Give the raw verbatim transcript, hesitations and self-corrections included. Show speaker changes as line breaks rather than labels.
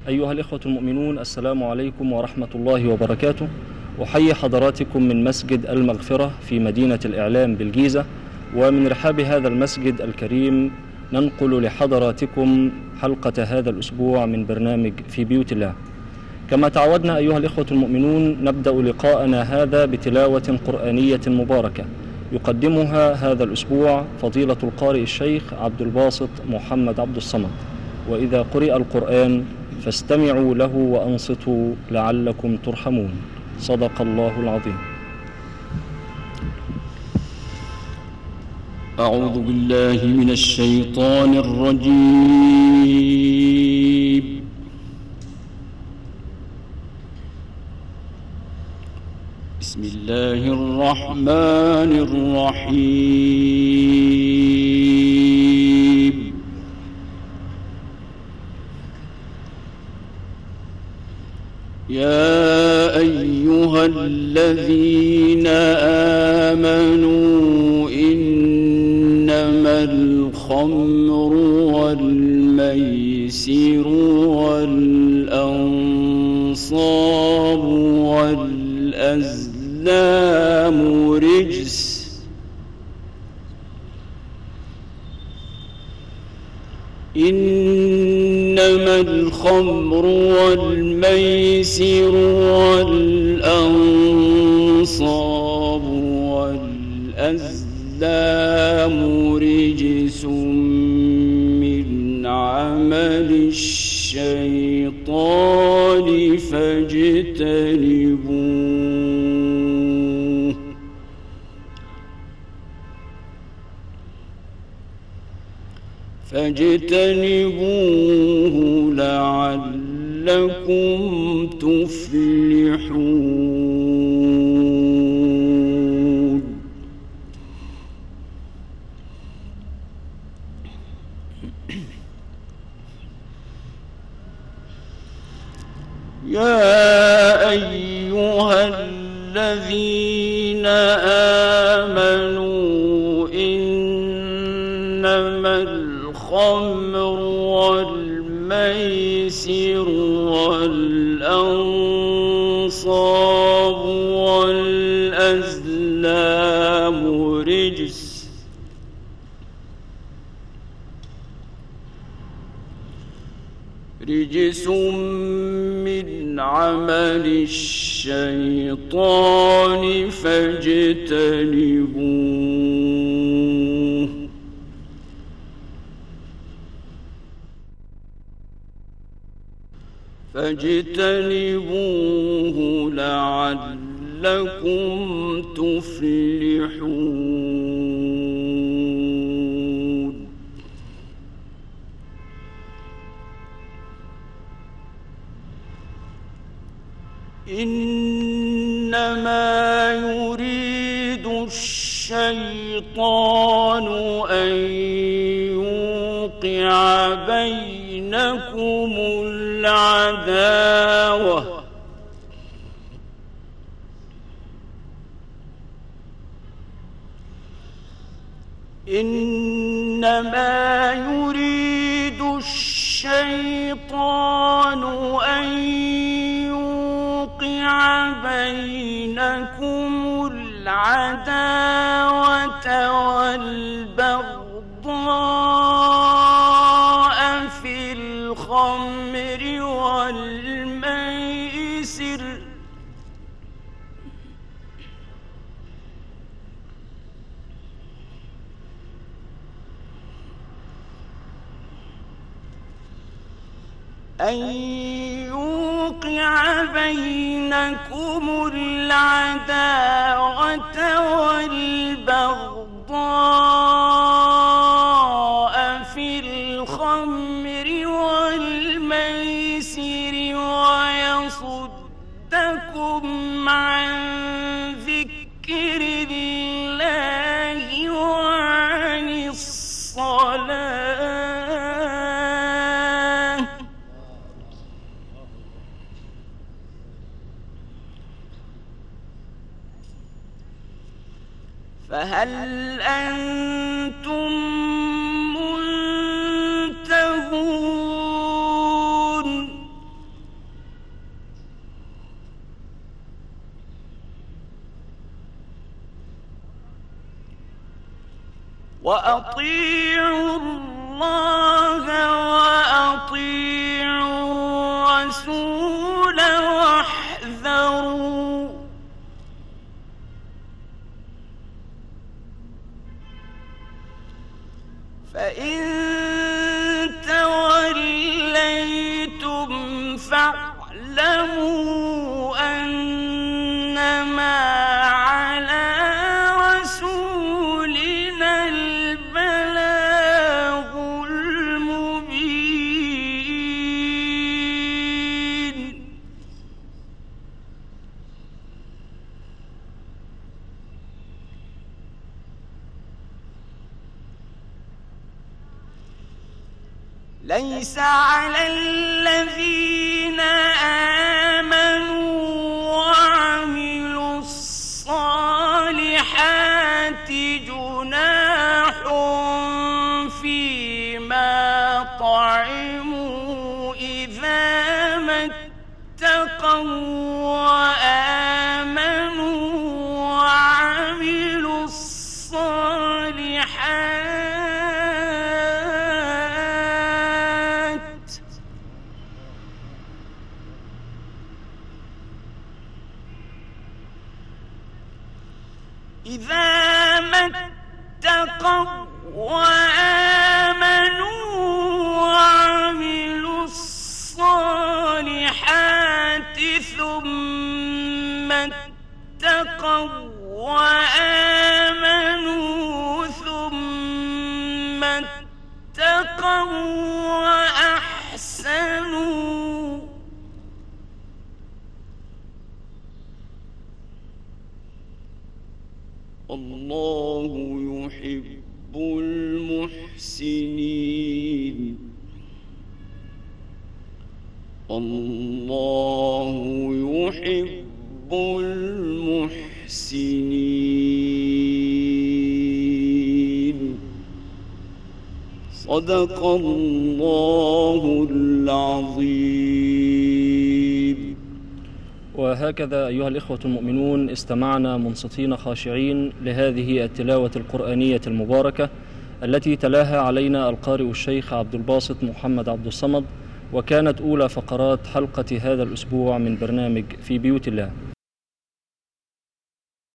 أيها الإخوة المؤمنون، السلام عليكم ورحمة الله وبركاته. أحيي حضراتكم من مسجد المغفرة في مدينة الإعلام بالجيزة، ومن رحاب هذا المسجد الكريم ننقل لحضراتكم حلقة هذا الأسبوع من برنامج في بيوت الله. كما تعودنا أيها الإخوة المؤمنون، نبدأ لقاءنا هذا بتلاوة قرآنية مباركة يقدمها هذا الأسبوع فضيلة القارئ الشيخ عبد الباسط محمد عبد الصمد. وإذا قرئ القرآن فاستمعوا له وأنصتوا لعلكم ترحمون. صدق الله العظيم.
أعوذ بالله من الشيطان الرجيم. بسم الله الرحمن الرحيم. يا أيها الذين آمنوا إنما الخمر والميسر والأنصاب والأزلام رجس إنما الخمر والميسر والأنصاب والأزلام رجس من عمل الشيطان فاجتنبوه فاجتنبوه لعلكم تفلحون. يا أيها الذين آمنوا إنما الخمر والميسر والأنصاب والأزلام رجس رجس من عمل الشيطان فاجتنبوه فاجتنبوه لعلكم تفلحون. إنما يريد الشيطان أن يوقع بينكم العداوة إنما يريد الشيطان أن يوقع بينكم العداوة والبغضاء في الخمر والميسر أن يوقع بينكم العداوة والبغضاء في الخمر والميسر ويصدكم عن ذكر الله وعن الصلاة فهل أنتم منتهون وأطيعوا الله وأطيعوا الرسول واحذروا فإن توليتم فاعلموا أنما على رسولنا البلاغ المبين. ليس على الذين آمنوا وعملوا الصالحات جناح فيما طعموا إذا ما اتقوا وآمنوا وعملوا الصالحات إذا ما اتقوا وآمنوا وعملوا الصالحات ثم اتقوا وآمنوا ثم اتقوا وأحسنوا الله يحب المحسنين. الله يحب المحسنين. صدق الله العظيم.
وهكذا أيها الإخوة المؤمنون استمعنا منصتين خاشعين لهذه التلاوة القرآنية المباركة التي تلاها علينا القارئ الشيخ عبد الباسط محمد عبد الصمد، وكانت أولى فقرات حلقة هذا الأسبوع من برنامج في بيوت الله.